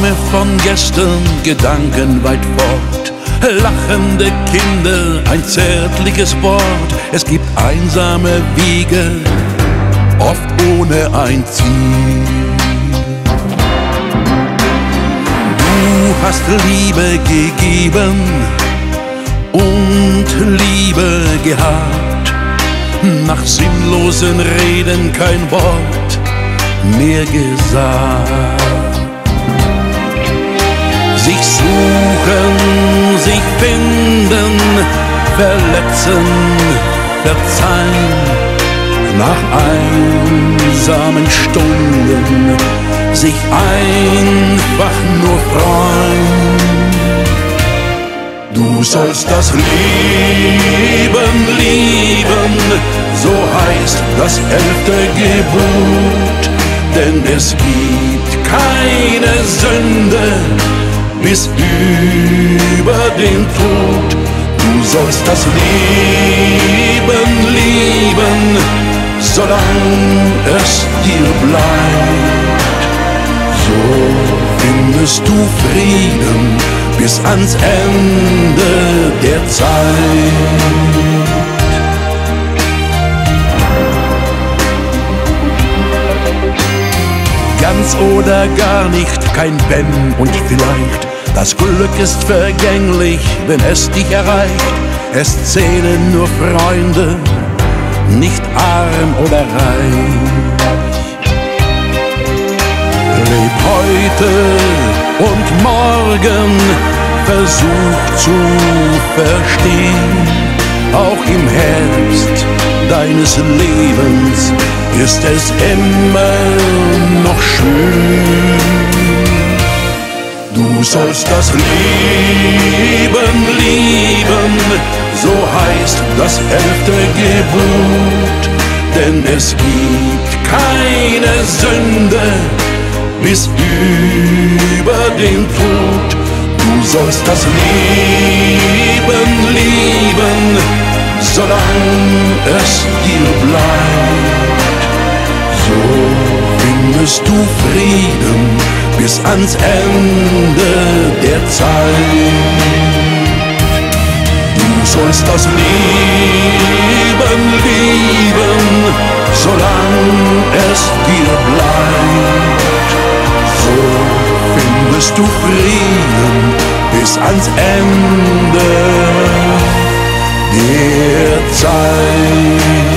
Träume von gestern, Gedanken weit fort, lachende Kinder, ein zärtliches Wort. Es gibt einsame Wege, oft ohne ein Ziel. Du hast Liebe gegeben und Liebe gehabt, nach sinnlosen Reden kein Wort mehr gesagt. Sich suchen, sich finden, verletzen, verzeihen, nach einsamen Stunden sich einfach nur freuen. Du sollst das Leben lieben, so heißt das 11. Gebot, denn es gibt keine Sünde bis über den Tod. Du sollst das Leben lieben, solange es dir bleibt. So findest du Frieden bis ans Ende der Zeit. Ganz oder gar nicht, kein Wenn und vielleicht. Das Glück ist vergänglich, wenn es dich erreicht. Es zählen nur Freunde, nicht arm oder reich. Leb heute und morgen, versuch zu verstehen. Auch im Herbst deines Lebens ist es immer noch schön. Du sollst das Leben lieben, so heißt das 11. Gebot, denn es gibt keine Sünde bis über den Tod. Du sollst das Leben lieben, solange es dir bleibt. So findest du Frieden bis ans Ende der Zeit. Du sollst das Leben lieben, solange es dir bleibt. So findest du Frieden bis ans Ende der Zeit.